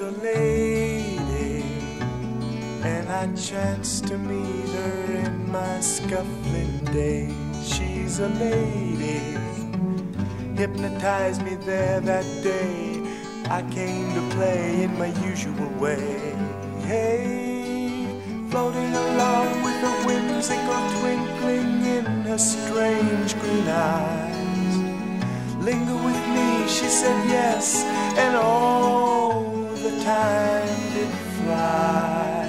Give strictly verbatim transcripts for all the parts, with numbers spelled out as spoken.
a lady, and I chanced to meet her in my scuffling days. She's a lady, hypnotized me there that day. I came to play in my usual way. Hey, floating along with a whimsical twinkling in her strange green eyes. Linger with me, she said yes, and all the time did fly.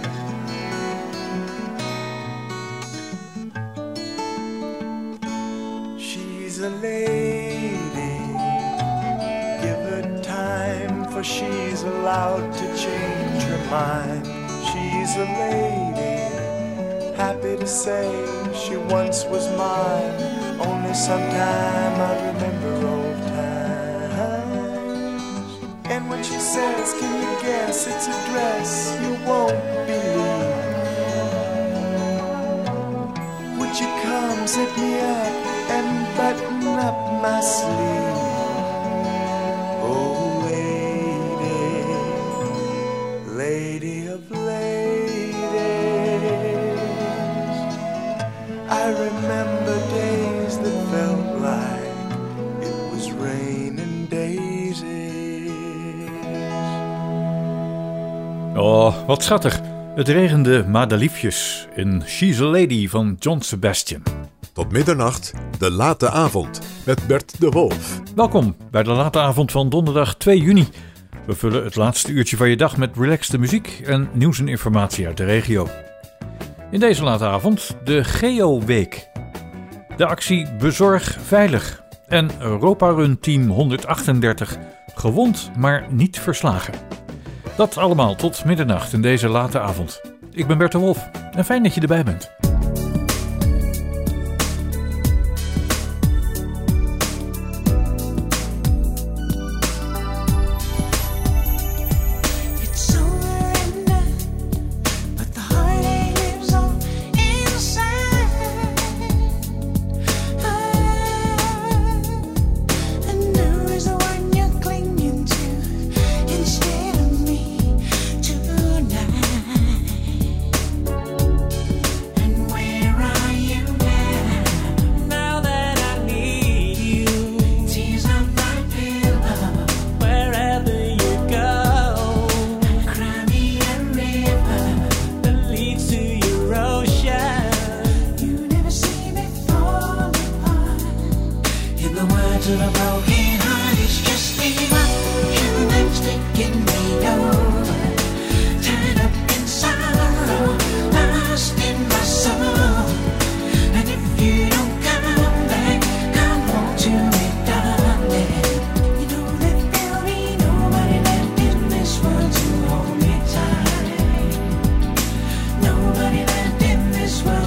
She's a lady, give her time, for she's allowed to change her mind. She's a lady, happy to say she once was mine. Only sometime I remember old times. And when she says, can you guess it's a dress you won't believe? Would you come zip me up and button up my sleeve? Oh lady, lady of ladies, I remember days that felt like it was raining daisies. Oh, wat schattig. Het regende madeliefjes in She's a Lady van John Sebastian. Tot middernacht, de late avond met Bert de Wolf. Welkom bij de late avond van donderdag twee juni. We vullen het laatste uurtje van je dag met relaxte muziek en nieuws en informatie uit de regio. In deze late avond de Geo-week. De actie Bezorg Veilig. En Europa Run Team honderdachtendertig. Gewond, maar niet verslagen. Dat allemaal tot middernacht in deze late avond. Ik ben Bert de Wolf en fijn dat je erbij bent.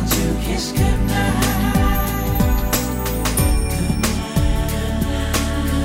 Kiss goodnight.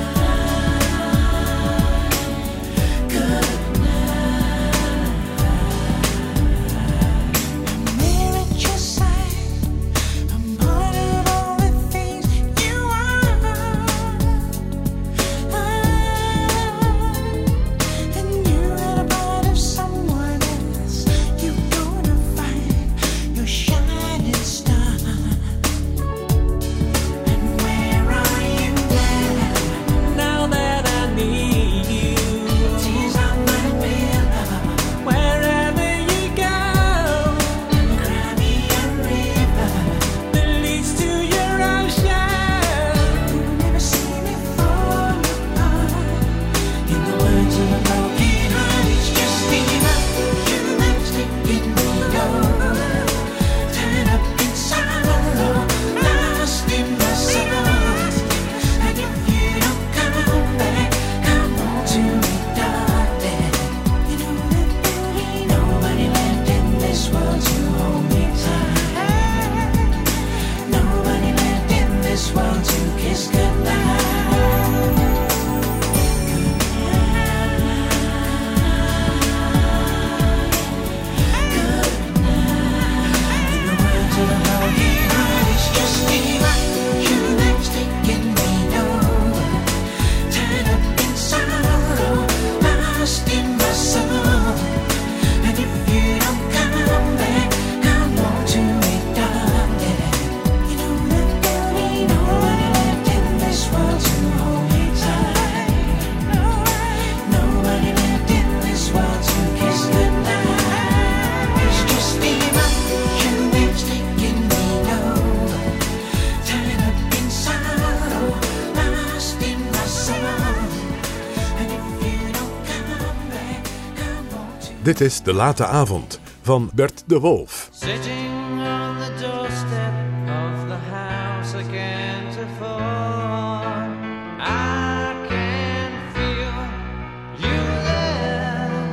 Dit is De Late Avond van Bert de Wolf. Sitting on the doorstep of the house I can't afford, I can feel you there.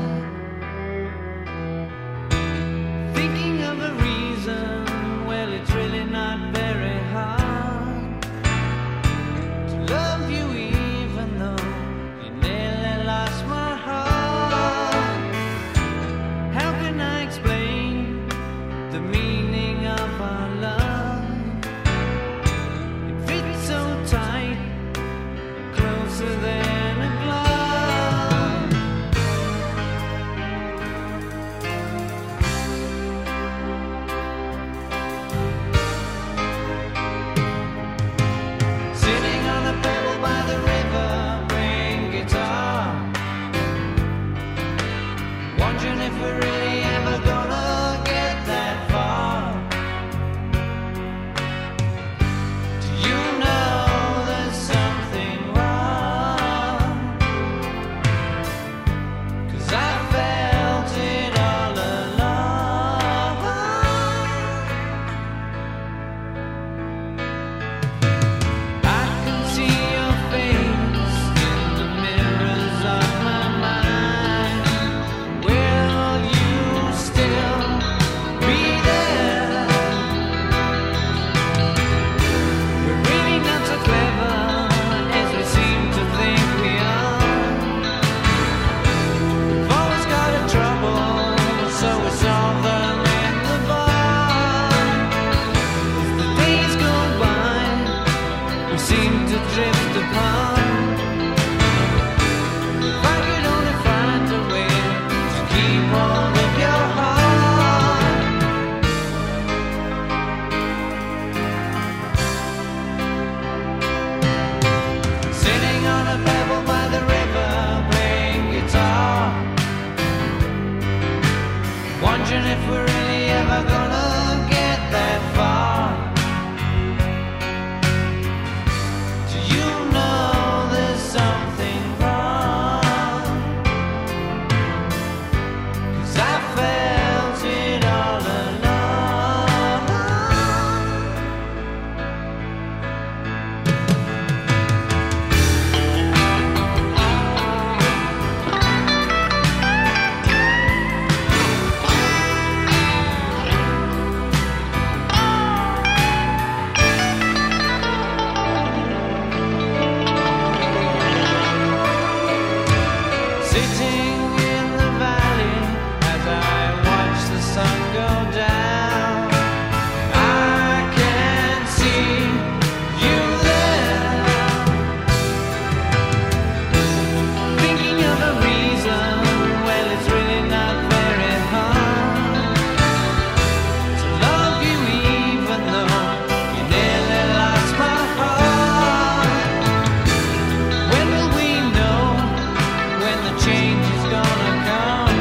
Thinking of a reason, well it's really not very hard to love you even though you nearly lost my heart. How can I explain the meaning of our love? It fits so tight, closer than a glove. Sitting on a pebble by the river, playing guitar, wondering if we're really ever gonna get that far. Do you know there's something wrong? 'Cause I felt it all along. I can see your face in the mirrors of my mind. Will you still be there? We're really not so clever as we seem to think we are. We've always got a trouble, so we solve them in the bar. As the days go by, we seem to drift apart. If I could only find a way to keep hold of your heart. Sitting on a pebble by the river, playing guitar, wondering if we're really ever gonna get that far. Do you know there's something wrong? 'Cause I felt it all along. Sitting in the valley as I watch the sun go down, I can see you there. Thinking of a reason, well it's really not very hard to love you even though you nearly lost my heart. When will we know when the change is gonna come?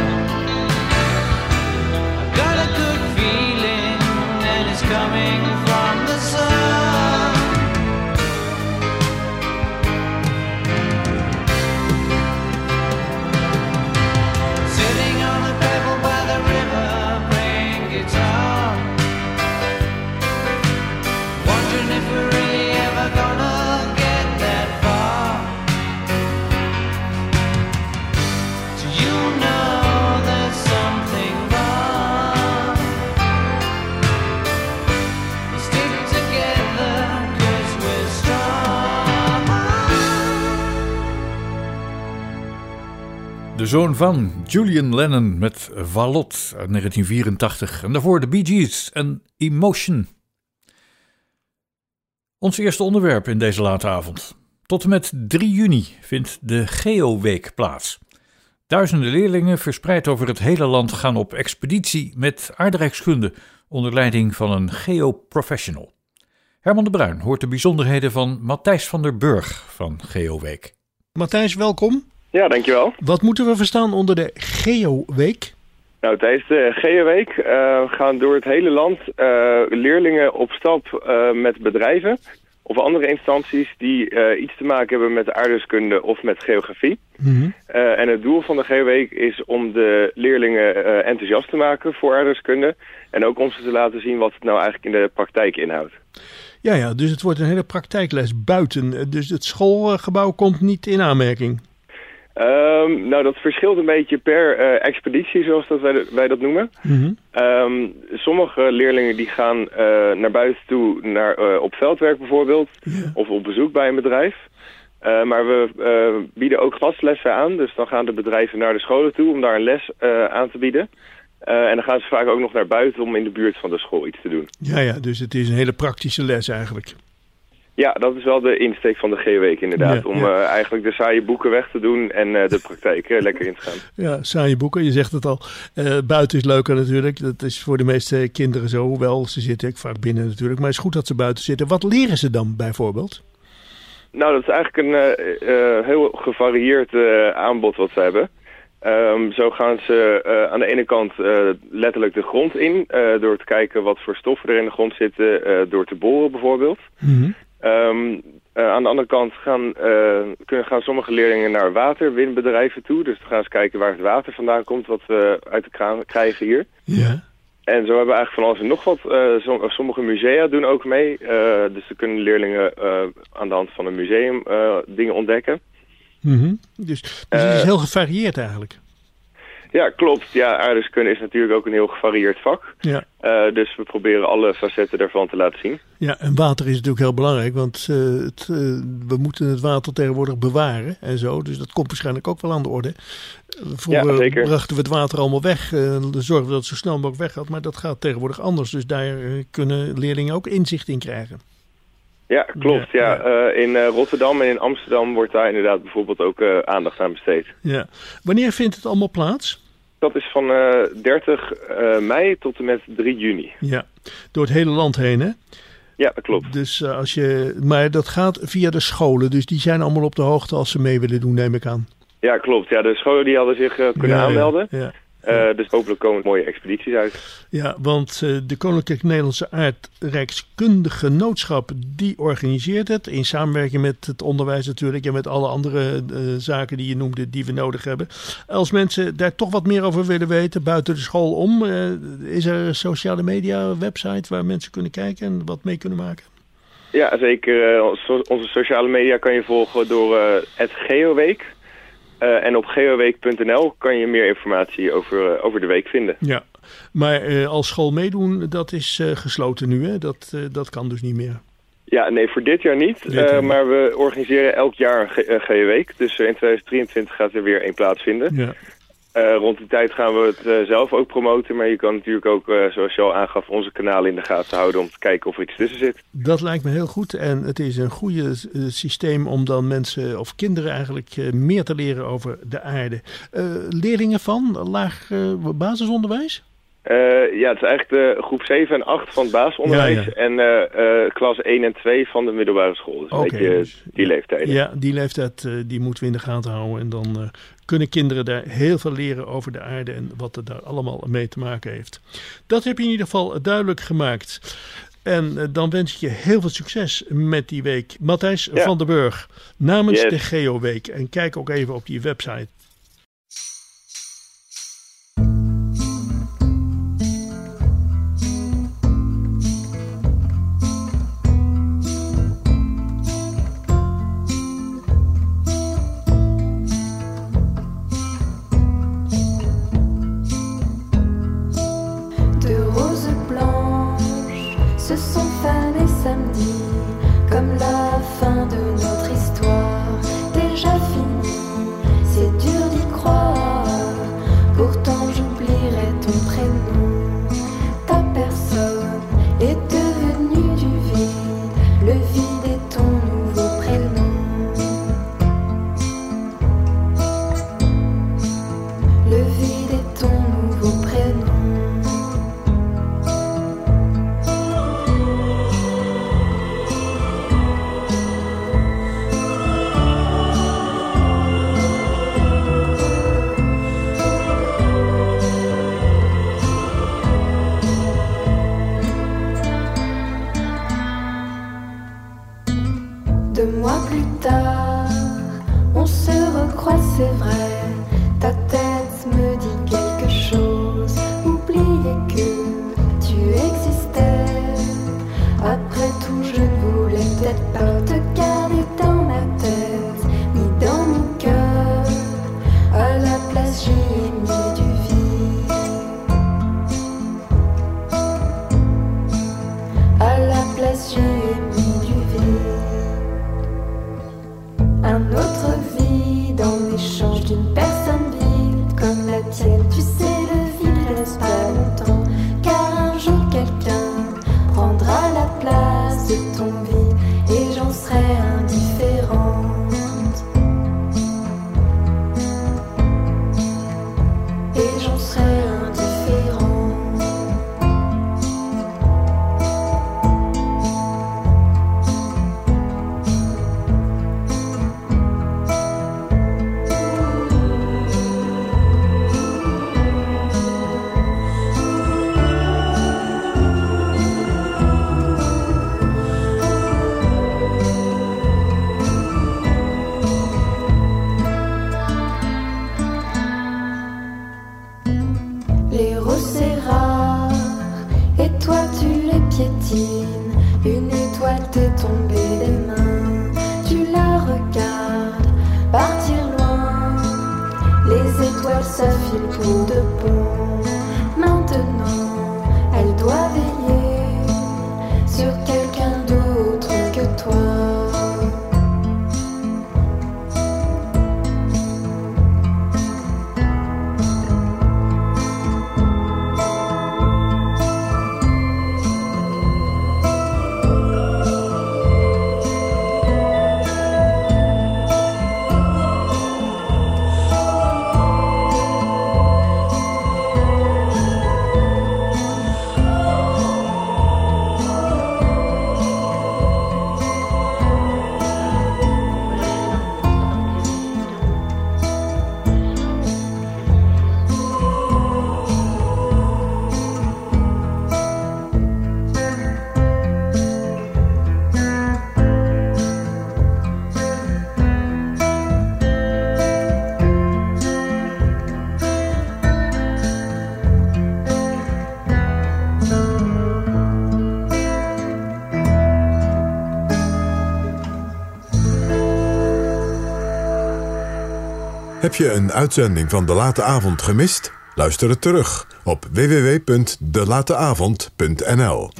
I've got a good feeling and it's coming from the sun. Sitting on a pebble by the river, playing guitar, wondering if we're really ever gonna get that far. Do you know there's something wrong? We stick together 'cause we're strong. De zoon van Julian Lennon met Valot uit negentien vierentachtig. En daarvoor de Bee Gees en Emotion. Ons eerste onderwerp in deze late avond. Tot en met drie juni vindt de Geo-week plaats. Duizenden leerlingen verspreid over het hele land gaan op expeditie met aardrijkskunde onder leiding van een geoprofessional. Herman de Bruin hoort de bijzonderheden van Matthijs van der Burg van Geo-week. Matthijs, welkom. Ja, dankjewel. Wat moeten we verstaan onder de Geo-week? Nou, tijdens de Geo-week uh, gaan door het hele land uh, leerlingen op stap uh, met bedrijven of andere instanties die uh, iets te maken hebben met de aardrijkskunde of met geografie. Mm-hmm. Uh, en het doel van de Geoweek is om de leerlingen uh, enthousiast te maken voor aardrijkskunde. En ook om ze te laten zien wat het nou eigenlijk in de praktijk inhoudt. Ja, ja, dus het wordt een hele praktijkles buiten. Dus het schoolgebouw komt niet in aanmerking. Um, nou, dat verschilt een beetje per uh, expeditie, zoals dat wij, wij dat noemen. Mm-hmm. Um, sommige leerlingen die gaan uh, naar buiten toe, naar, uh, op veldwerk bijvoorbeeld, Ja. of op bezoek bij een bedrijf. Uh, maar we uh, bieden ook gastlessen aan, dus dan gaan de bedrijven naar de scholen toe om daar een les uh, aan te bieden. Uh, en dan gaan ze vaak ook nog naar buiten om in de buurt van de school iets te doen. Ja, ja, dus het is een hele praktische les eigenlijk. Ja, dat is wel de insteek van de Geoweek inderdaad. Ja, om ja. Uh, eigenlijk de saaie boeken weg te doen en uh, de praktijk uh, lekker in te gaan. Ja, saaie boeken, je zegt het al. Uh, buiten is leuker natuurlijk. Dat is voor de meeste kinderen zo. Hoewel, ze zitten ook vaak binnen natuurlijk. Maar het is goed dat ze buiten zitten. Wat leren ze dan bijvoorbeeld? Nou, dat is eigenlijk een uh, uh, heel gevarieerd uh, aanbod wat ze hebben. Um, zo gaan ze uh, aan de ene kant uh, letterlijk de grond in. Uh, door te kijken wat voor stoffen er in de grond zitten. Uh, door te boren bijvoorbeeld. Mm-hmm. Um, uh, aan de andere kant gaan, uh, kunnen, gaan sommige leerlingen naar waterwinbedrijven toe. Dus dan gaan ze kijken waar het water vandaan komt wat we uit de kraan krijgen hier. Ja. En zo hebben we eigenlijk van alles en nog wat. Uh, som, sommige musea doen ook mee. Uh, dus dan kunnen leerlingen uh, aan de hand van een museum uh, dingen ontdekken. Mm-hmm. Dus, dus het is Uh, heel gevarieerd eigenlijk. Ja, klopt. Ja, aardrijkskunde is natuurlijk ook een heel gevarieerd vak. Ja. Uh, dus we proberen alle facetten daarvan te laten zien. Ja, en water is natuurlijk heel belangrijk, want uh, het, uh, we moeten het water tegenwoordig bewaren en zo. Dus dat komt waarschijnlijk ook wel aan de orde. Vroeger Ja, zeker. brachten we het water allemaal weg, uh, zorgden we dat het zo snel mogelijk weg gaat. Maar dat gaat tegenwoordig anders, dus daar uh, kunnen leerlingen ook inzicht in krijgen. Ja, klopt. Ja, Ja, Uh, in uh, Rotterdam en in Amsterdam wordt daar inderdaad bijvoorbeeld ook uh, aandacht aan besteed. Ja. Wanneer vindt het allemaal plaats? Dat is van uh, dertig mei tot en met drie juni. Ja, door het hele land heen, hè? Ja, dat klopt. Dus uh, als je, maar dat gaat via de scholen, dus die zijn allemaal op de hoogte als ze mee willen doen, neem ik aan. Ja, klopt. Ja, de scholen die hadden zich uh, kunnen Ja, aanmelden. Ja, ja. Uh, dus hopelijk komen mooie expedities uit. Ja, want uh, de Koninklijk Nederlandse Aardrijkskundige Genootschap die organiseert het in samenwerking met het onderwijs natuurlijk en met alle andere uh, zaken die je noemde die we nodig hebben. Als mensen daar toch wat meer over willen weten buiten de school om, uh, is er een sociale media website waar mensen kunnen kijken en wat mee kunnen maken? Ja, zeker. Uh, onze sociale media kan je volgen door uh, het Geoweek. Uh, en op geoweek punt n l kan je meer informatie over, uh, over de week vinden. Ja, maar uh, als school meedoen, dat is uh, gesloten nu, hè? Dat, uh, dat kan dus niet meer. Ja, nee, voor dit jaar niet. Dit jaar uh, niet. maar we organiseren elk jaar een G- uh, Geoweek. Dus uh, in tweeduizend drieëntwintig gaat er weer één plaatsvinden. Ja. Uh, rond die tijd gaan we het uh, zelf ook promoten. Maar je kan natuurlijk ook, uh, zoals je al aangaf, onze kanalen in de gaten houden om te kijken of er iets tussen zit. Dat lijkt me heel goed en het is een goede uh, systeem om dan mensen of kinderen eigenlijk uh, meer te leren over de aarde. Uh, leerlingen van laag uh, basisonderwijs? Uh, ja, het is eigenlijk de groep zeven en acht van het basisonderwijs. Ja, ja. En uh, uh, klas één en twee van de middelbare school. Dus een Oké, beetje dus- die leeftijden. Ja, die leeftijd uh, die moeten we in de gaten houden en dan uh, kunnen kinderen daar heel veel leren over de aarde en wat er daar allemaal mee te maken heeft. Dat heb je in ieder geval duidelijk gemaakt. En uh, dan wens ik je heel veel succes met die week. Matthijs Ja. van der Burg namens Yes. de Geoweek. En kijk ook even op die website. De roses blanches se sont fanées samedi, comme la fin de notre histoire déjà finie. C'est dur Deux mois plus tard, on se recroise, c'est vrai. Ta tête me dit quelque chose. Oubliez que tu existais. Après tout, je ne voulais peut-être pas te garder dans ma tête, ni dans mon cœur. À la place, j'y ai mis du vide. À la place, j'y ai mis du vide. Un autre vide en échange d'une personne vide comme la tienne. Tu sais, le vide reste pas longtemps, car un jour quelqu'un prendra la place de ton vide et j'en serai indifférente. Et j'en serai indifférente. Les roses c'est rare, et toi tu les piétines. Une étoile t'est tombée des mains, tu la regardes partir loin. Les étoiles s'affilent pour de bon. Maintenant, elle doit veiller sur quelqu'un d'autre que toi. Heb je een uitzending van De Late Avond gemist? Luister het terug op w w w punt de late avond punt n l.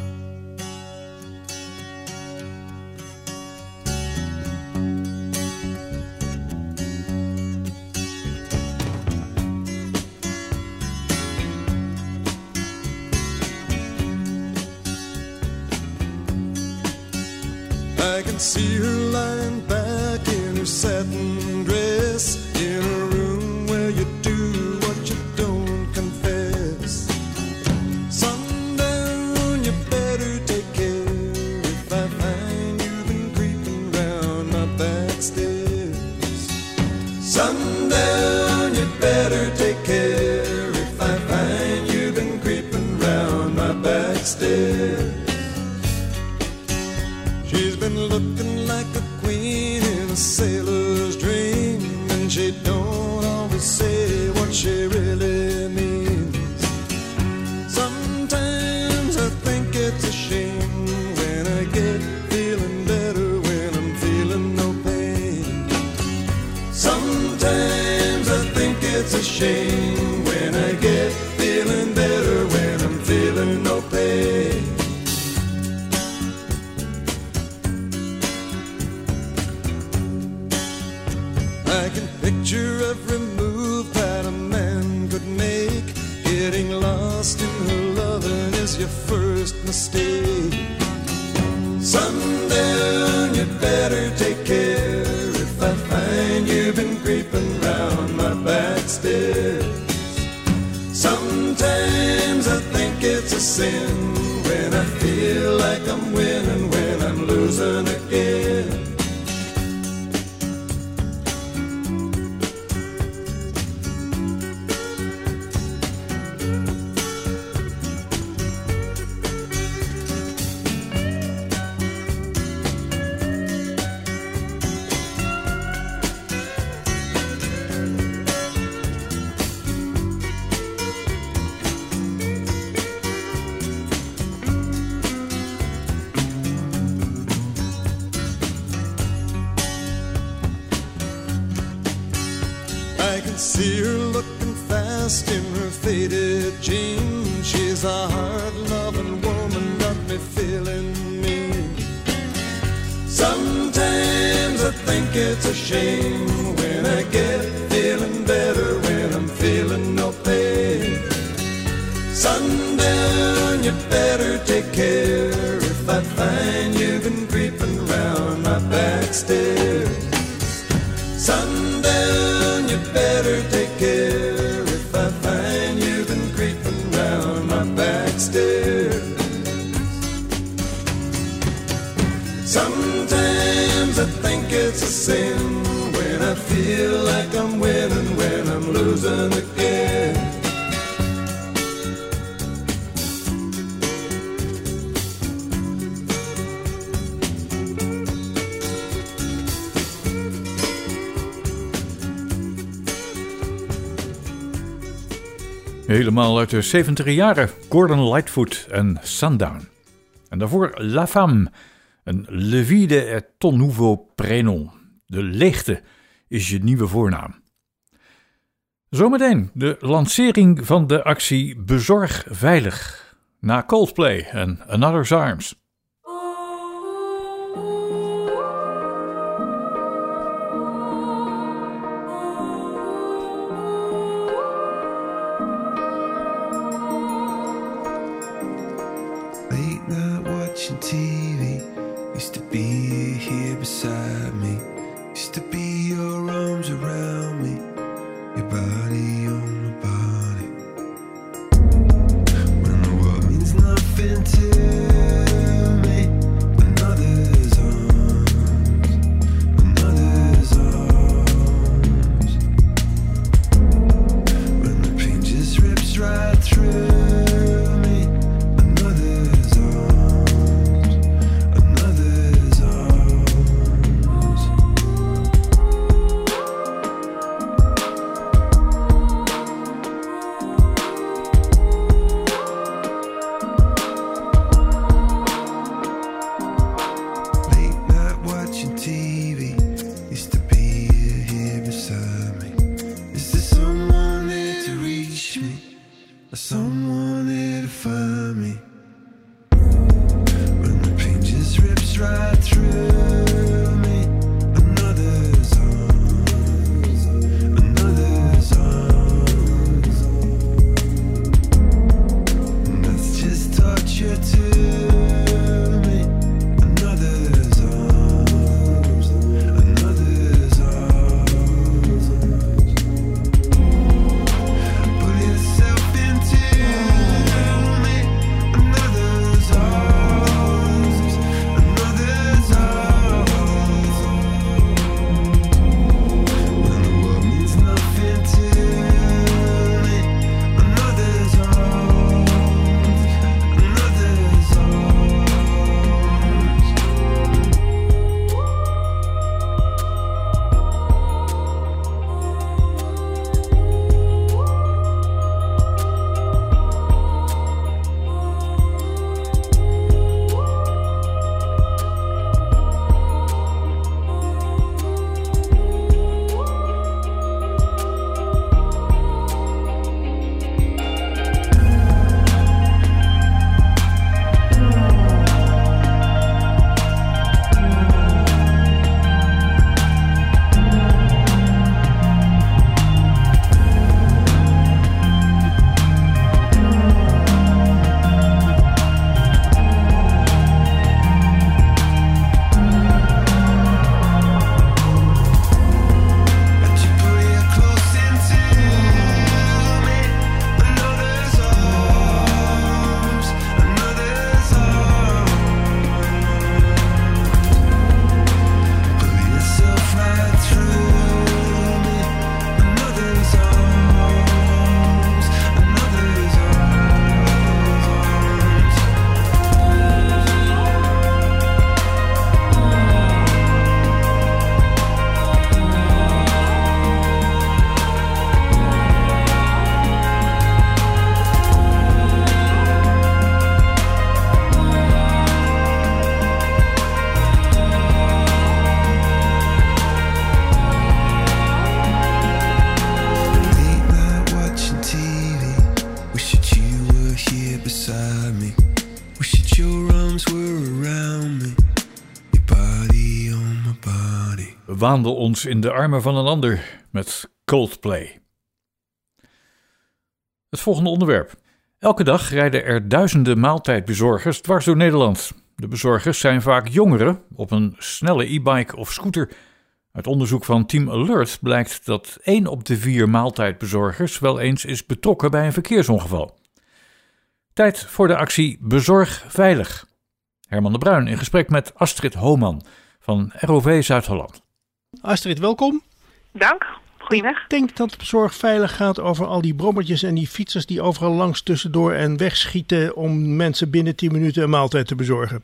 I can see her lying back in her satin dress, in a room where you do what you don't confess. Sundown, you better take care if I find you've been creeping round my back stairs. Sundown, you better take care if I find you've been creeping round my back stairs. She's been looking like a queen in a sailor's dream, and she don't always say what she really means. Sometimes I think it's a shame when I get feeling better when I'm feeling no pain. Sometimes I think it's a shame when I get feeling better when I'm feeling no pain. I can picture every move that a man could make. Getting lost in her loving is your first mistake. Sundown, you better take care if I find you've been creeping round my back stairs. Sometimes I think it's a sin when I feel like I'm winning when I'm losing again. can see her looking fast in her faded jeans. She's a hard-loving woman, got me feeling mean. Sometimes I think it's a shame when I get feeling better, when I'm feeling no pain. Sundown, you better take care if I find you've been creeping around my back stairs. Sundown, you better take care if I find you've been creeping around my back stairs. Sometimes I think it's a sin when I feel like I'm winning, when I'm losing again. Helemaal uit de zeventiger jaren, Gordon Lightfoot en Sundown. En daarvoor La Femme, een Le Vide est ton nouveau prénom. De leegte is je nieuwe voornaam. Zometeen de lancering van de actie Bezorg Veilig. Na Coldplay en Another's Arms. Late night watching T V. Used to be here beside me. Used to be your arms around me. Your body on my body. When the world means nothing to me. Another's arms. Another's arms. When the pain just rips right through. Another's arms, another's arms. waande ons in de armen van een ander met Coldplay. Het volgende onderwerp. Elke dag rijden er duizenden maaltijdbezorgers dwars door Nederland. De bezorgers zijn vaak jongeren op een snelle e-bike of scooter. Uit onderzoek van Team Alert blijkt dat één op de vier maaltijdbezorgers wel eens is betrokken bij een verkeersongeval. Tijd voor de actie Bezorg Veilig. Herman de Bruin in gesprek met Astrid Homan van R O V Zuid-Holland. Astrid, welkom. Dank. Goedemiddag. Ik denk dat Bezorg Veilig gaat over al die brommertjes en die fietsers die overal langs tussendoor en wegschieten om mensen binnen tien minuten een maaltijd te bezorgen.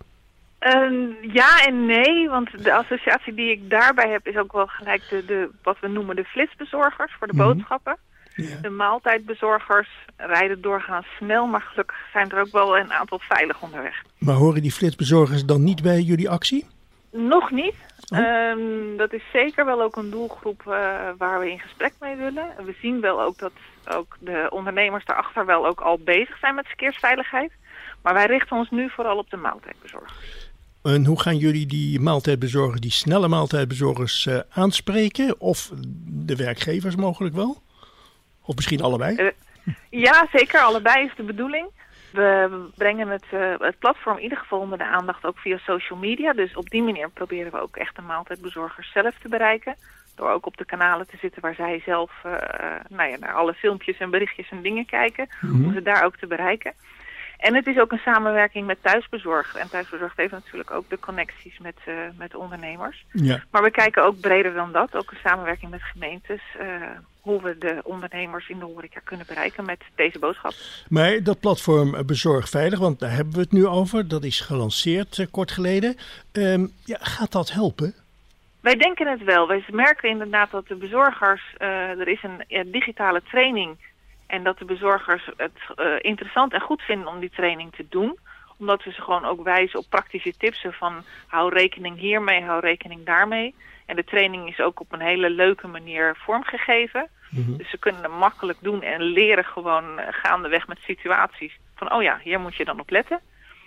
Uh, ja en nee, want de associatie die ik daarbij heb is ook wel gelijk de, de wat we noemen de flitsbezorgers voor de Mm-hmm. boodschappen. Ja. De maaltijdbezorgers rijden doorgaans snel, maar gelukkig zijn er ook wel een aantal veilig onderweg. Maar horen die flitsbezorgers dan niet bij jullie actie? Nog niet. Oh. Um, dat is zeker wel ook een doelgroep uh, waar we in gesprek mee willen. We zien wel ook dat ook de ondernemers daarachter wel ook al bezig zijn met verkeersveiligheid. Maar wij richten ons nu vooral op de maaltijdbezorgers. En hoe gaan jullie die maaltijdbezorgers, die snelle maaltijdbezorgers uh, aanspreken? Of de werkgevers mogelijk wel? Of misschien allebei? Uh, ja, zeker. Allebei is de bedoeling. We brengen het, uh, het platform in ieder geval onder de aandacht ook via social media. Dus op die manier proberen we ook echt de maaltijdbezorgers zelf te bereiken. Door ook op de kanalen te zitten waar zij zelf uh, nou ja, naar alle filmpjes en berichtjes en dingen kijken. Mm-hmm. Om ze daar ook te bereiken. En het is ook een samenwerking met Thuisbezorgd. En Thuisbezorgd heeft natuurlijk ook de connecties met, uh, met ondernemers. Ja. Maar we kijken ook breder dan dat. Ook een samenwerking met gemeentes. Uh, hoe we de ondernemers in de horeca kunnen bereiken met deze boodschap. Maar dat platform Bezorg Veilig, want daar hebben we het nu over. Dat is gelanceerd uh, kort geleden. Um, ja, gaat dat helpen? Wij denken het wel. Wij merken inderdaad dat de bezorgers... Uh, er is een ja, digitale training... En dat de bezorgers het uh, interessant en goed vinden om die training te doen. Omdat we ze gewoon ook wijzen op praktische tips van hou rekening hiermee, hou rekening daarmee. En de training is ook op een hele leuke manier vormgegeven. Mm-hmm. Dus ze kunnen het makkelijk doen en leren gewoon uh, gaandeweg met situaties. Van oh ja, hier moet je dan op letten.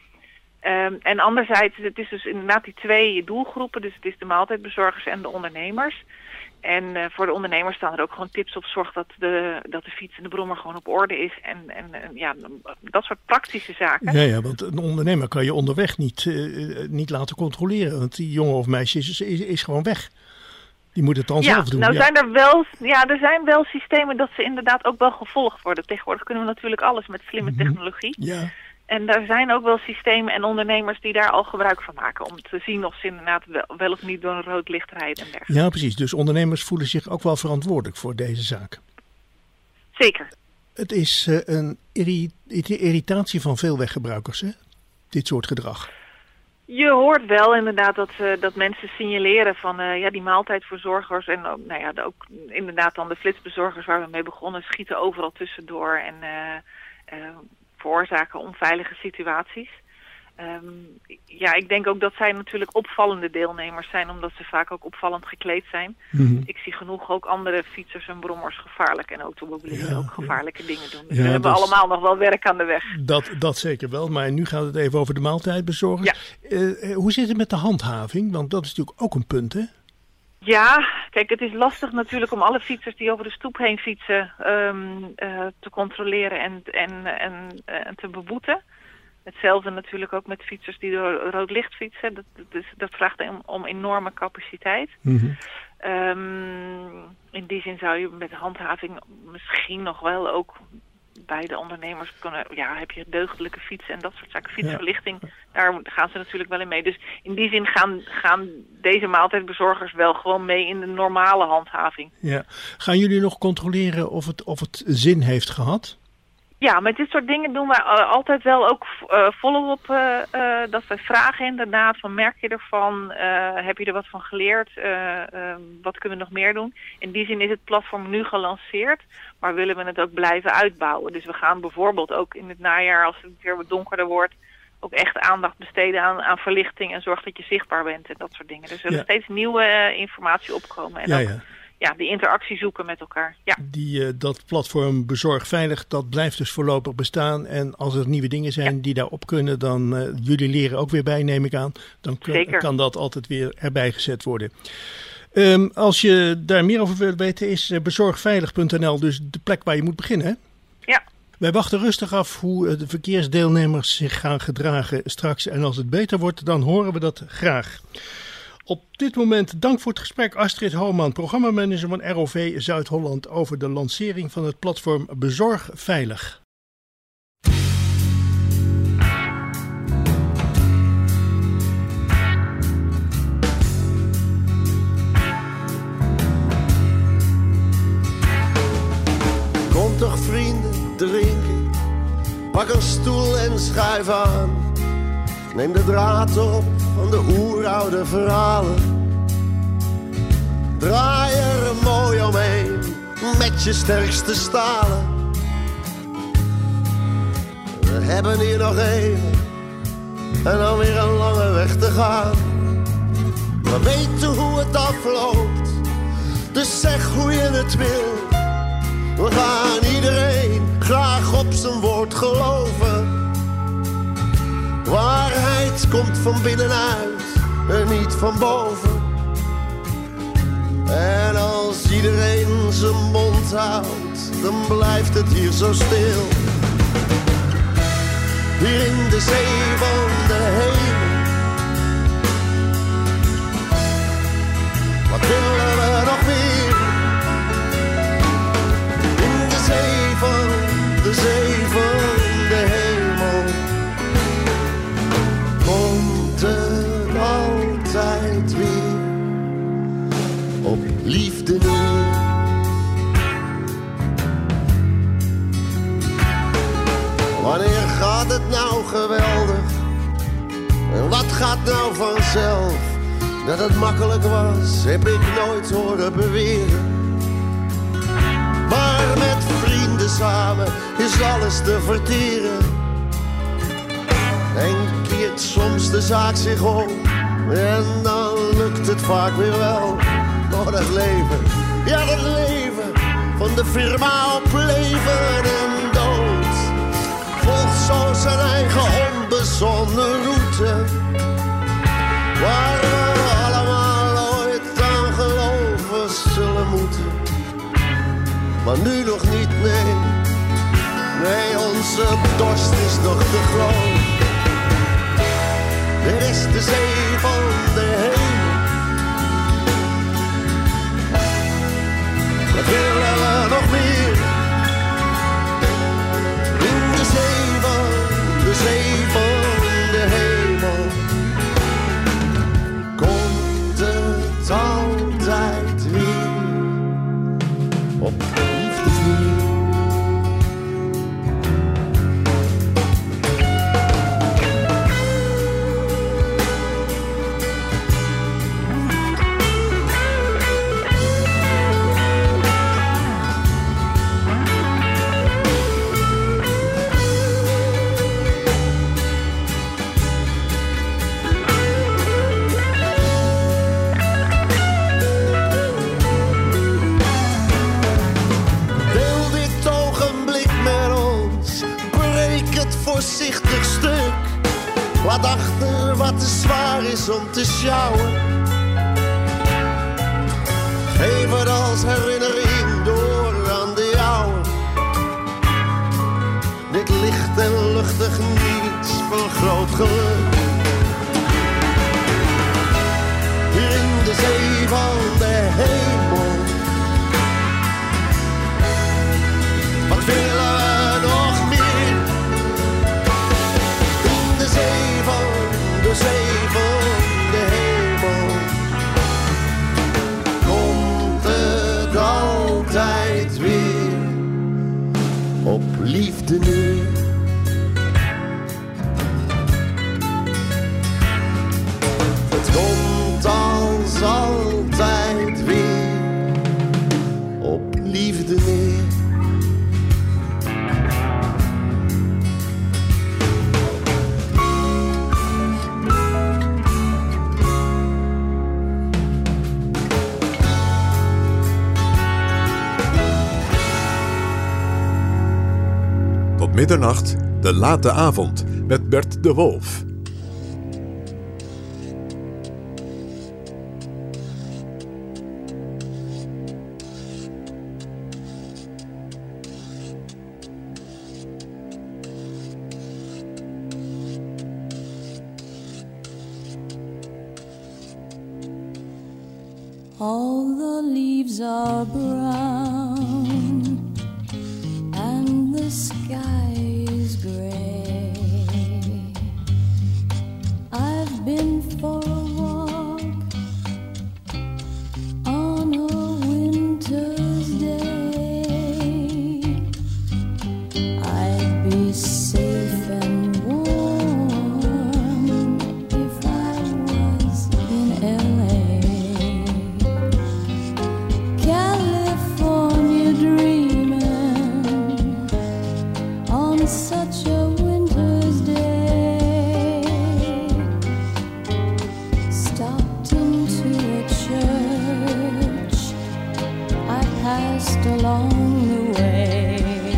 Um, en anderzijds, het is dus inderdaad die twee doelgroepen. Dus het is de maaltijdbezorgers en de ondernemers. En uh, voor de ondernemers staan er ook gewoon tips op. Zorg dat de, dat de fiets en de brommer gewoon op orde is. En, en, en ja, dat soort praktische zaken. Ja, ja, want een ondernemer kan je onderweg niet, uh, niet laten controleren. Want die jongen of meisje is, is, is gewoon weg. Die moet het dan ja, zelf doen. Nou ja. zijn er wel, ja, er zijn wel systemen dat ze inderdaad ook wel gevolgd worden. Tegenwoordig kunnen we natuurlijk alles met slimme Mm-hmm. technologie. Ja. En er zijn ook wel systemen en ondernemers die daar al gebruik van maken. Om te zien of ze inderdaad wel, wel of niet door een rood licht rijden en dergelijke. Ja, precies. Dus ondernemers voelen zich ook wel verantwoordelijk voor deze zaak. Zeker. Het is uh, een irri- irritatie van veel weggebruikers, hè? Dit soort gedrag. Je hoort wel inderdaad dat, uh, dat mensen signaleren van uh, ja, die maaltijdverzorgers en ook, nou ja, de, ook inderdaad dan de flitsbezorgers waar we mee begonnen schieten overal tussendoor en uh, uh, veroorzaken onveilige situaties. Um, ja, ik denk ook dat zij natuurlijk opvallende deelnemers zijn, omdat ze vaak ook opvallend gekleed zijn. Mm-hmm. Ik zie genoeg ook andere fietsers en brommers gevaarlijk en automobilisten Ja, ook gevaarlijke ja. dingen doen. Dus Ja, we hebben dus- allemaal nog wel werk aan de weg. Dat, dat zeker wel, maar nu gaat het even over de maaltijdbezorgers. Ja. Uh, hoe zit het met de handhaving? Want dat is natuurlijk ook een punt, hè? Ja, kijk, het is lastig natuurlijk om alle fietsers die over de stoep heen fietsen um, uh, te controleren en, en, en, uh, en te beboeten. Hetzelfde natuurlijk ook met fietsers die door rood licht fietsen. Dat, dat, is, dat vraagt om, om enorme capaciteit. Mm-hmm. Um, in die zin zou je met handhaving misschien nog wel ook bij de ondernemers kunnen, ja, heb je deugdelijke fietsen en dat soort zaken. Fietsverlichting, ja. Daar gaan ze natuurlijk wel in mee. Dus in die zin gaan, gaan deze maaltijdbezorgers wel gewoon mee in de normale handhaving. Ja. Gaan jullie nog controleren of het, of het zin heeft gehad? Ja, met dit soort dingen doen wij uh, altijd wel ook uh, follow-up. Uh, uh, dat wij vragen inderdaad van merk je ervan? Uh, heb je er wat van geleerd? Uh, uh, wat kunnen we nog meer doen? In die zin is het platform nu gelanceerd. Maar willen we het ook blijven uitbouwen. Dus we gaan bijvoorbeeld ook in het najaar, als het weer wat donkerder wordt, ook echt aandacht besteden aan, aan verlichting en zorg dat je zichtbaar bent en dat soort dingen. Dus er zullen Ja. steeds nieuwe uh, informatie opkomen. En Ja, ook, ja. ja, die interactie zoeken met elkaar. Ja. Die, uh, dat platform Bezorg Veilig, dat blijft dus voorlopig bestaan. En als er nieuwe dingen zijn ja. die daarop kunnen, dan uh, jullie leren ook weer bij, neem ik aan. Dan k- Zeker. kan dat altijd weer erbij gezet worden. Um, als je daar meer over wilt weten is uh, bezorgveilig punt n l dus de plek waar je moet beginnen, hè? Ja. Wij wachten rustig af hoe uh, de verkeersdeelnemers zich gaan gedragen straks. En als het beter wordt, dan horen we dat graag. Op dit moment dank voor het gesprek Astrid Hooman, programmamanager van R O V Zuid-Holland, over de lancering van het platform Bezorgveilig. Kom toch vrienden, drinken, pak een stoel en schuif aan. Neem de draad op van de oeroude verhalen. Draai er mooi omheen met je sterkste stalen. We hebben hier nog even en dan weer een lange weg te gaan. We weten hoe het afloopt, dus zeg hoe je het wil. We gaan iedereen graag op zijn woord geloven. Waarheid komt van binnenuit en niet van boven. En als iedereen zijn mond houdt, dan blijft het hier zo stil. Hier in de zee van de hemel. Wat willen we nog meer? In de zee van de zee van de hemel. Komt het altijd weer op liefde neer. Wanneer gaat het nou geweldig? En wat gaat nou vanzelf? Dat het makkelijk was, heb ik nooit horen beweren. Maar met vrienden samen is alles te verteren. En keert soms de zaak zich om en dan lukt het vaak weer wel. Oh, dat leven, ja dat leven van de firma op leven en dood. Volgt zo zijn eigen onbezonnen route, waar we allemaal ooit aan geloven zullen moeten. Maar nu nog niet, nee, nee onze dorst is nog te groot. Dit is de zee van de hemel. Wat willen we nog meer? In de zee van, de zee van de hemel. Komt het altijd weer op liefdesnieuw. Voorzichtig stuk, laat achter wat te zwaar is om te sjouwen. Geef het als herinnering door aan de jouwe. Dit licht en luchtig niets van groot geluk. Hier in de zee van de hemel. Wat willen we nog meer? De zee van de hemel. Komt het altijd weer op liefde neer. Het komt als altijd weer op liefde neer. Middernacht, de late avond, met Bert de Wolf. All the leaves are brown and the sky is gray. I've been for a walk on a winter's day. I'd be safe and warm if I was in L A. California dreaming on such a winter's day. Stopped into a church I passed along the way.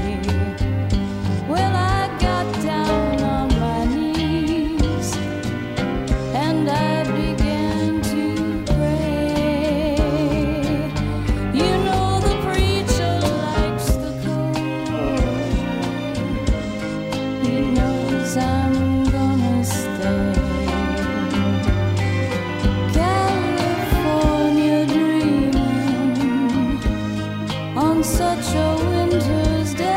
Well, I got down on my knees and I began to pray. You know the preacher likes the cold. He knows I'm gonna stay. California dreaming on such a winter's day.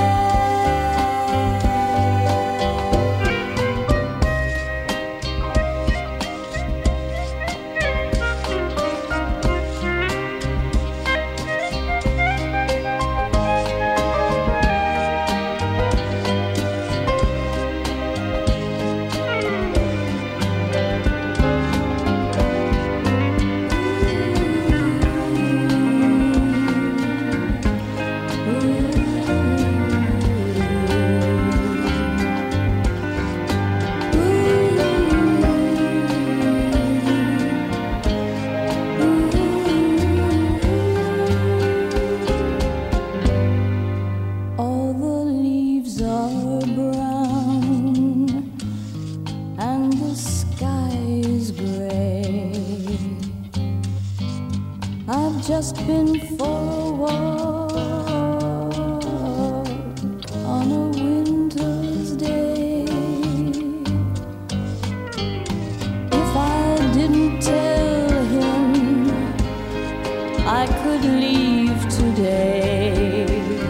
All the leaves are brown and the sky is gray. I've just been for a walk on a winter's day. If I didn't tell him I could leave today.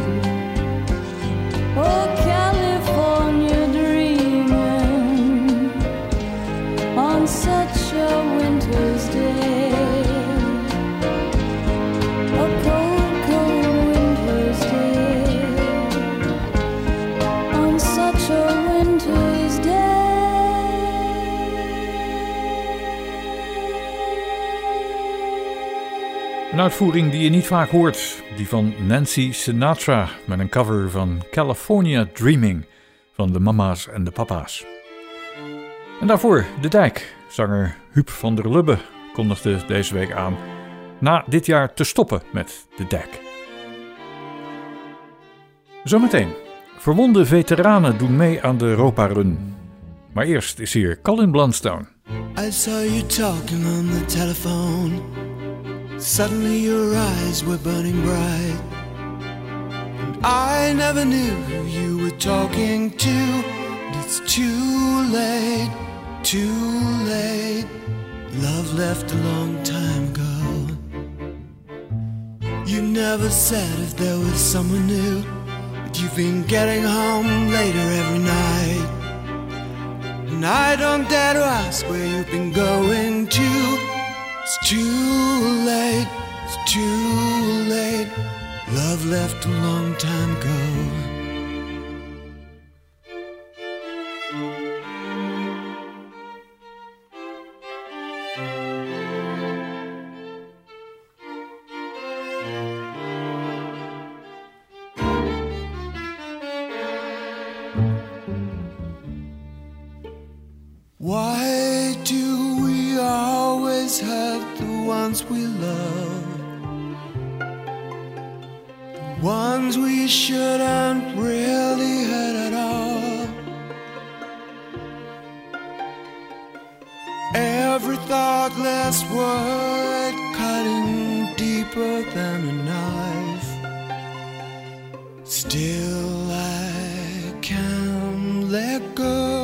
Oh, California dreaming on such a winter's day. A cold, cold winter's day. On such a winter's Een uitvoering die je niet vaak hoort, die van Nancy Sinatra met een cover van California Dreaming van de mama's en de papa's. En daarvoor De Dijk. Zanger Huub van der Lubbe kondigde deze week aan na dit jaar te stoppen met De Dijk. Zometeen. Verwonde veteranen doen mee aan de Europa Run. Maar eerst is hier Colin Blunstone. I saw you talking on the telephone. Suddenly your eyes were burning bright. And I never knew who you were talking to. And it's too late, too late. Love left a long time ago. You never said if there was someone new. But you've been getting home later every night. And I don't dare to ask where you've been going to. It's too late, it's too late. Love left a long time ago. Why do we always hurt the ones we love? The ones we shouldn't really hurt at all. Every thoughtless word cutting deeper than a knife. Still I can't let go.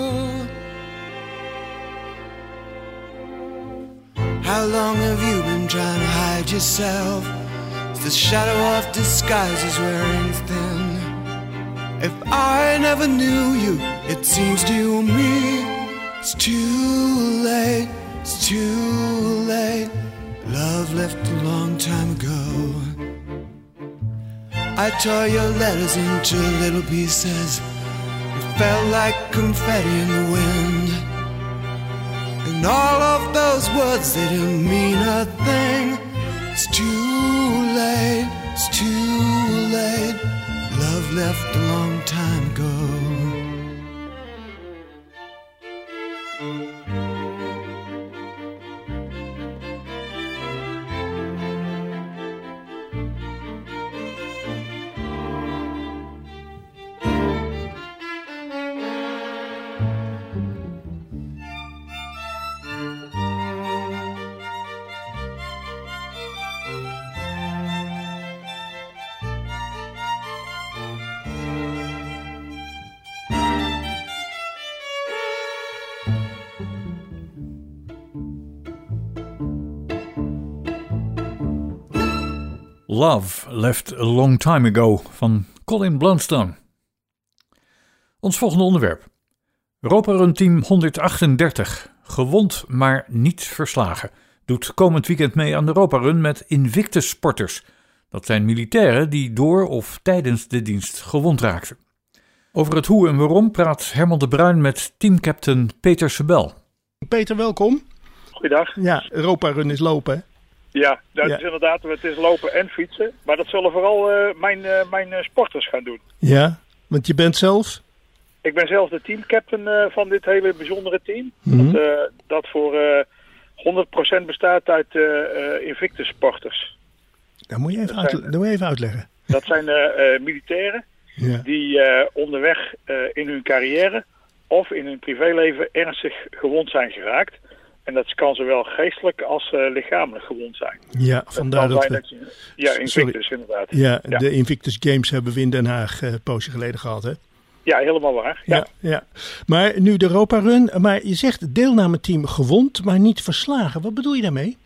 How long have you been trying to hide hide yourself. It's the shadow of disguises wearing thin. If I never knew you, it seems to me it's too late, it's too late. Love left a long time ago. I tore your letters into little pieces. It felt like confetti in the wind. And all of those words, they didn't mean a thing. It's too late, it's too late. Love left a long time ago. Love Left a Long Time Ago van Colin Blunstone. Ons volgende onderwerp. Europa Run Team honderdachtendertig. Gewond, maar niet verslagen. Doet komend weekend mee aan de Europa Run met Invictus sporters. Dat zijn militairen die door of tijdens de dienst gewond raakten. Over het hoe en waarom praat Herman de Bruin met teamcaptain Peter Sebel. Peter, welkom. Goeiedag. Ja, Europa Run is lopen, hè? Ja, dat Ja. is inderdaad, het is lopen en fietsen. Maar dat zullen vooral uh, mijn, uh, mijn uh, sporters gaan doen. Ja, want je bent zelf? Ik ben zelf de teamcaptain uh, van dit hele bijzondere team. Mm-hmm. Dat, uh, dat voor uh, honderd procent bestaat uit uh, uh, Invictus sporters. Dat moet je even, Dat uit, zijn- dat moet je even uitleggen. Dat zijn uh, uh, militairen Ja. die uh, onderweg uh, in hun carrière of in hun privéleven ernstig gewond zijn geraakt. En dat kan zowel geestelijk als uh, lichamelijk gewond zijn. Ja, vandaar dat zijn we... dat je- ja, Invictus inderdaad. Ja, Ja. de Invictus Games hebben we in Den Haag uh, een poosje geleden gehad, hè? Ja, helemaal waar. Ja. Ja, ja. Maar nu de Europa Run. Maar je zegt deelnameteam gewond, maar niet verslagen. Wat bedoel je daarmee?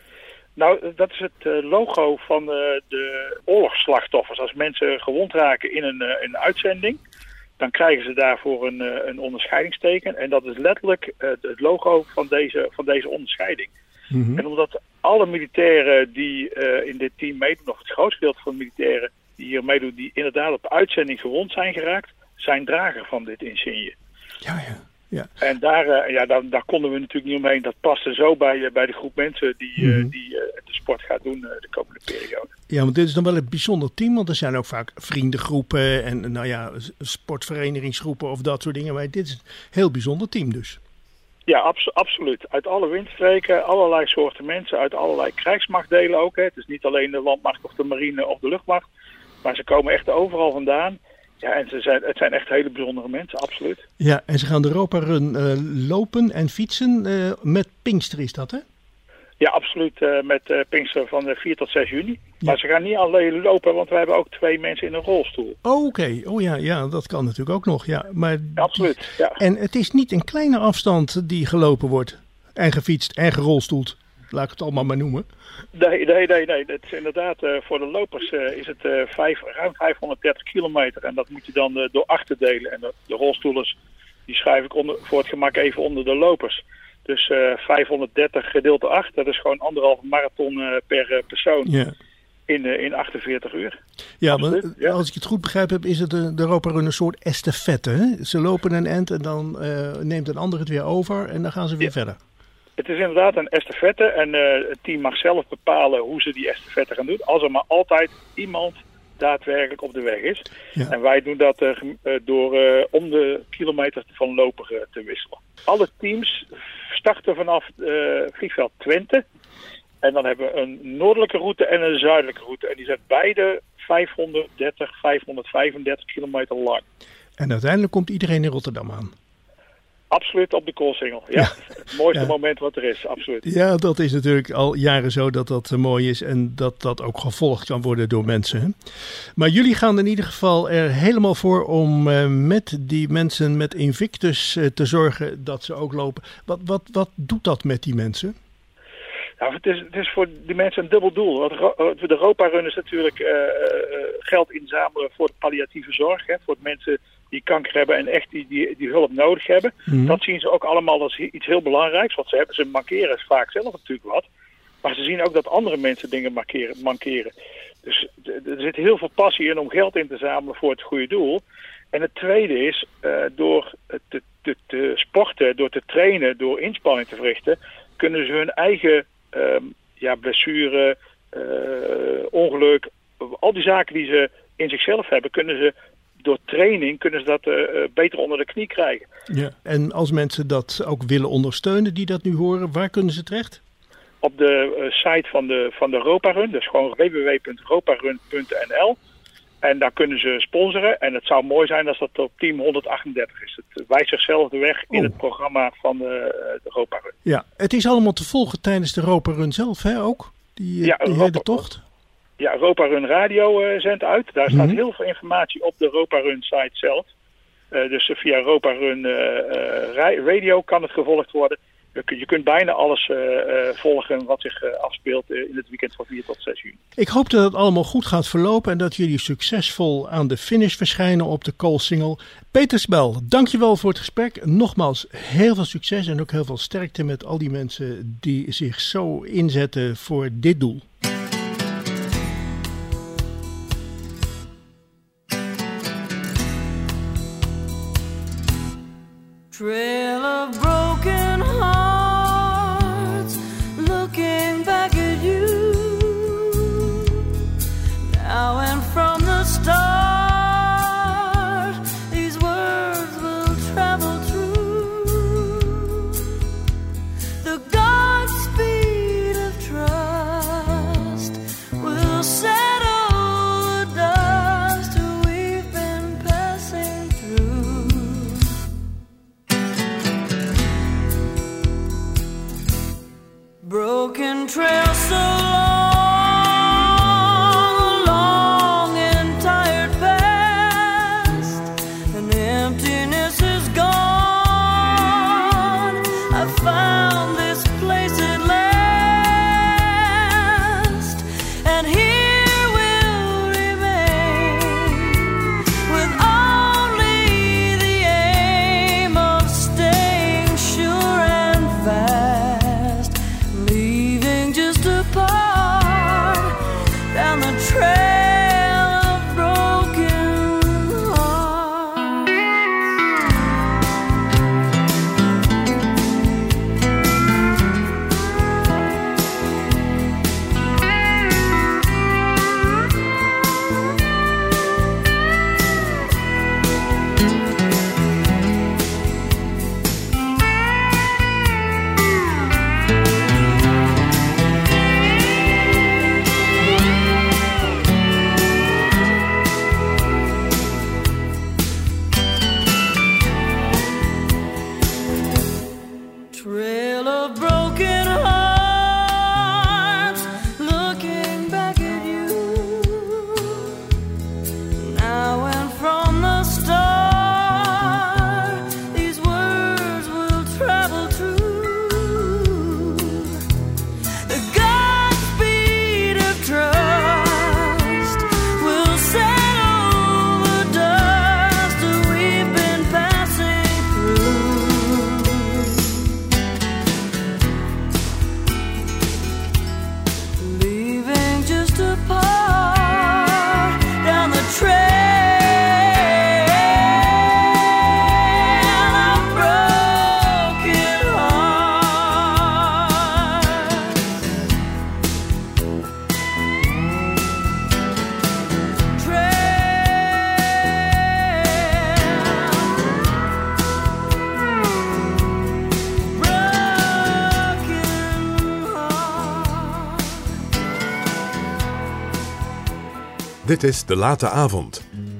Nou, dat is het uh, logo van uh, de oorlogsslachtoffers. Als mensen gewond raken in een, uh, een uitzending, dan krijgen ze daarvoor een, uh, een onderscheidingsteken. En dat is letterlijk uh, het logo van deze, van deze onderscheiding. Mhm. En omdat alle militairen die uh, in dit team meedoen, of het grootste gedeelte van de militairen die hier meedoen, die inderdaad op uitzending gewond zijn geraakt, zijn drager van dit insigne. Ja, ja. Ja. En daar, uh, ja, daar, daar konden we natuurlijk niet omheen. Dat paste zo bij, uh, bij de groep mensen die, uh, Mhm. die uh, de sport gaat doen uh, de komende periode. Ja, want dit is dan wel een bijzonder team. Want er zijn ook vaak vriendengroepen en nou ja, sportverenigingsgroepen of dat soort dingen. Maar dit is een heel bijzonder team dus. Ja, abs- absoluut. Uit alle windstreken, allerlei soorten mensen, uit allerlei krijgsmachtdelen ook. Hè. Het is niet alleen de landmacht of de marine of de luchtmacht. Maar ze komen echt overal vandaan. Ja, en ze zijn, het zijn echt hele bijzondere mensen, absoluut. Ja, en ze gaan de Europa Run uh, lopen en fietsen uh, met Pinkster is dat, hè? Ja, absoluut. Uh, met uh, Pinkster van uh, vier tot zes juni. Maar ze gaan niet alleen lopen, want we hebben ook twee mensen in een rolstoel. Oh, oké. Okay. Oh ja, ja, dat kan natuurlijk ook nog. Ja, maar ja, absoluut. Ja. En het is niet een kleine afstand die gelopen wordt. En gefietst en gerolstoeld. Laat ik het allemaal maar noemen. Nee, nee, nee. nee. Het is inderdaad, uh, voor de lopers uh, is het uh, vijf, ruim vijfhonderddertig kilometer. En dat moet je dan uh, door acht delen. En de, de rolstoelers, die schrijf ik onder, voor het gemak even onder de lopers. Dus uh, vijfhonderddertig gedeeld door acht, dat is gewoon anderhalve marathon uh, per uh, persoon. Ja. In, uh, in achtenveertig uur. Ja, maar ja. Als ik het goed begrijp heb, is het de, de Europa Run een soort estafette. Hè? Ze lopen een end en dan uh, neemt een ander het weer over en dan gaan ze weer ja. verder. Het is inderdaad een estafette en uh, het team mag zelf bepalen hoe ze die estafette gaan doen. Als er maar altijd iemand daadwerkelijk op de weg is. Ja. En wij doen dat uh, door uh, om de kilometer van loper uh, te wisselen. Alle teams starten vanaf uh, vliegveld Twente. En dan hebben we een noordelijke route en een zuidelijke route. En die zijn beide vijfhonderddertig, vijfhonderdvijfendertig kilometer lang. En uiteindelijk komt iedereen in Rotterdam aan. Absoluut op de Koolsingel. Ja, ja. Het mooiste ja. moment wat er is, absoluut. Ja, dat is natuurlijk al jaren zo dat dat uh, mooi is en dat dat ook gevolgd kan worden door mensen. Hè? Maar jullie gaan in ieder geval er helemaal voor om uh, met die mensen met Invictus uh, te zorgen dat ze ook lopen. Wat, wat, wat doet dat met die mensen? Nou, het is, het is voor die mensen een dubbel doel. Want de Europa-run is natuurlijk uh, uh, geld inzamelen voor de palliatieve zorg. Hè, voor de mensen die kanker hebben en echt die, die, die hulp nodig hebben. Mm. Dat zien ze ook allemaal als iets heel belangrijks. Want ze, hebben, ze mankeren vaak zelf natuurlijk wat. Maar ze zien ook dat andere mensen dingen mankeren. mankeren. Dus d- er zit heel veel passie in om geld in te zamelen voor het goede doel. En het tweede is, uh, door te, te, te sporten, door te trainen, door inspanning te verrichten, kunnen ze hun eigen um, ja, blessure, uh, ongeluk, al die zaken die ze in zichzelf hebben, kunnen ze door training kunnen ze dat uh, beter onder de knie krijgen. Ja. En als mensen dat ook willen ondersteunen, die dat nu horen, waar kunnen ze terecht? Op de uh, site van de, van de Europa-run, dus gewoon w w w punt roparun punt n l. En daar kunnen ze sponsoren. En het zou mooi zijn als dat op team honderdachtendertig is. Het wijst zichzelf de weg in oh. het programma van de, de Europa-run. Ja, het is allemaal te volgen tijdens de Europa-run zelf, hè, ook? Die, ja, die Europa, hele tocht? Ja, Europa-run Radio uh, zendt uit. Daar staat Mm-hmm. heel veel informatie op de Europa-run site zelf. Uh, dus uh, via Europa-run uh, uh, Radio kan het gevolgd worden. Je kunt bijna alles uh, uh, volgen wat zich uh, afspeelt uh, in het weekend van vier tot zes juni. Ik hoop dat het allemaal goed gaat verlopen en dat jullie succesvol aan de finish verschijnen op de Koolsingel. Peter Sbel, dankjewel voor het gesprek. Nogmaals, heel veel succes en ook heel veel sterkte met al die mensen die zich zo inzetten voor dit doel. Trail of broken hearts, looking back at you. Now and from the start, these words will travel through. The Godspeed of trust will settle the dust we've been passing through. Broken trail so long, long and tired past, and emptiness is gone. I found this place at last, and here we'll remain with only the aim of staying sure and fast, leaving just a part down the trail of broken hearts. Trail of broken hearts, looking back at you. Now and from the start, these words will travel through. The Godspeed of trust will settle the dust we've been passing through. Leaving just a part down the trail of broken hearts. Dit is De Late Avond.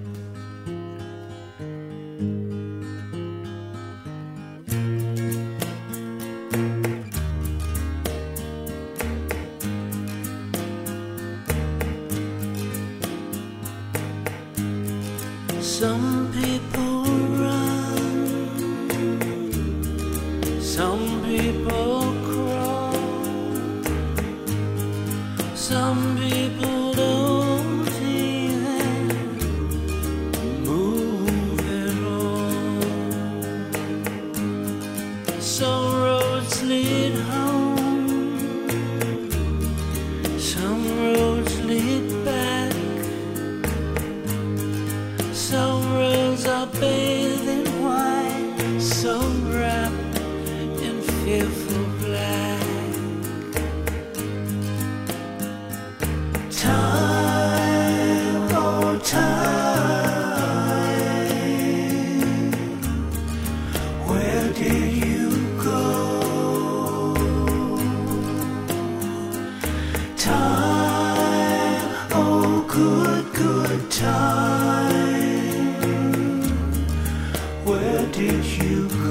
Some people run, some people crawl, Some people don't even move at all. Some roads lead home, some roads lead back, some roads are bathed in white, some wrapped in fearful black. Time, oh time, where did you go? Time, oh good, good time, where did you go?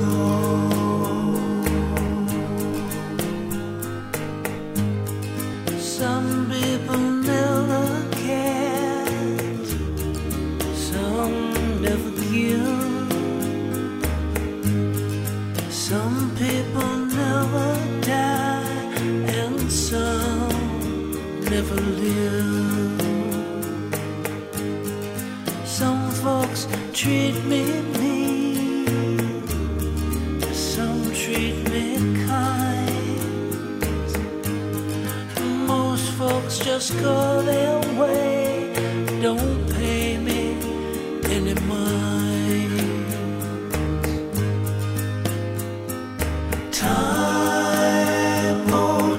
Some people never cared, some never give. Some people never die, and some never live. Some folks treat me mean, some treat me kind. Most folks just go their way, don't pay me any mind. Time, oh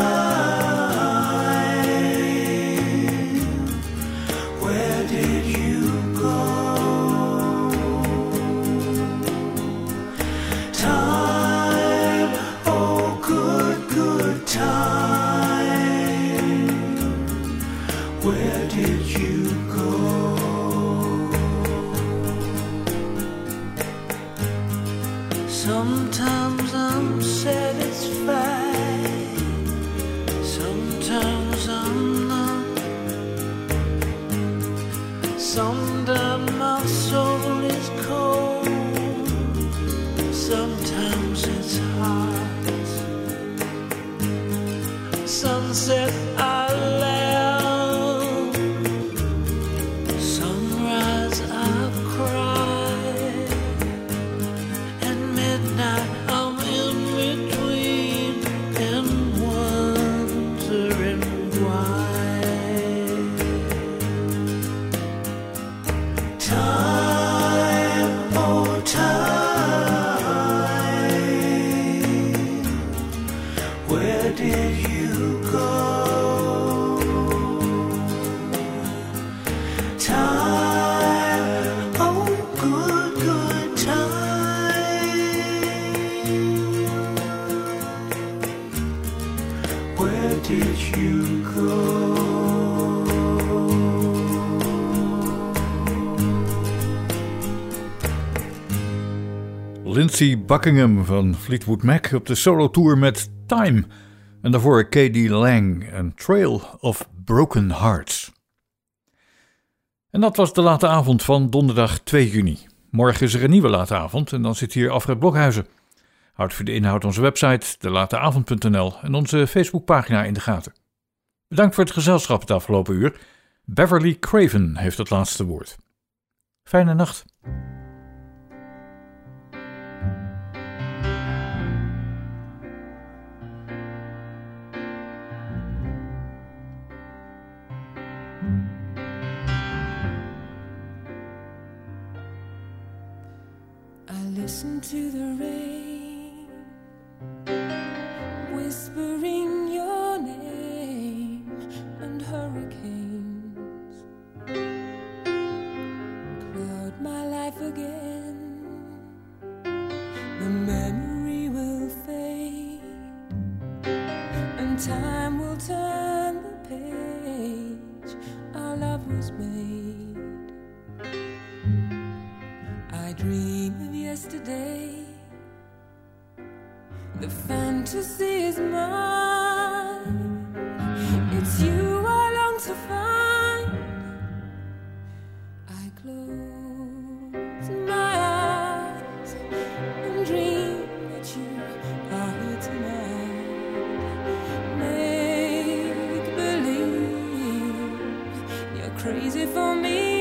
time, where did you go? Time, oh good, good time, where did you go? Sometimes I'm satisfied, sometimes I'm not. Sometimes my soul is cold, sometimes it's hot. Sunset I laugh, sunrise I cry, and midnight I'm in between and wondering why. Time, oh time, where did you go? Time, oh good, good time, where did you go? Lindsey Buckingham van Fleetwood Mac op de solo-tour met Time. En daarvoor K D Lang en Trail of Broken Hearts. En dat was de late avond van donderdag twee juni. Morgen is er een nieuwe late avond en dan zit hier Alfred Blokhuizen. Houd voor de inhoud onze website de late avond punt n l en onze Facebookpagina in de gaten. Bedankt voor het gezelschap het afgelopen uur. Beverly Craven heeft het laatste woord. Fijne nacht. Listen to the rain, whispering your name, and hurricanes cloud my life again. The memory will fade, and time will turn the page. Our love was made. I dream of yesterday. The fantasy is mine. It's you I long to find. I close my eyes and dream that you are here tonight. Make believe crazy for me.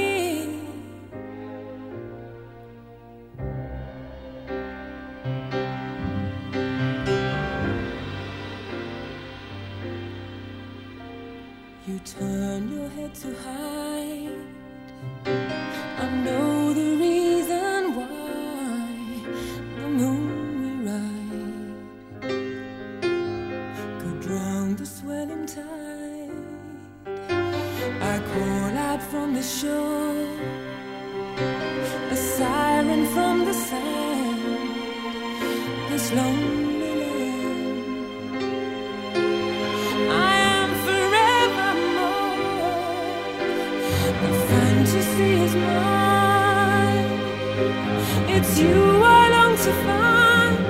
You turn your head to hide. I know the reason why. The moon we ride could drown the swelling tide. I call out from the shore, a siren from the sand, this lonely land. I am forevermore. The fantasy is mine. It's you I long to find.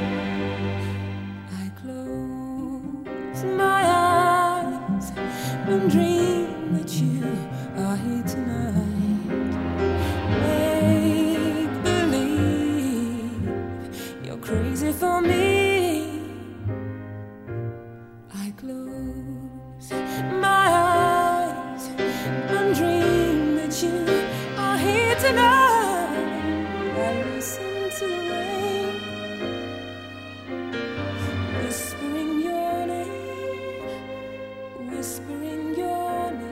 I close my eyes and dream that you are here tonight. Make believe you're crazy for me. I close my eyes and dream that you are here tonight. I listen to the rain whispering your name, whispering your name.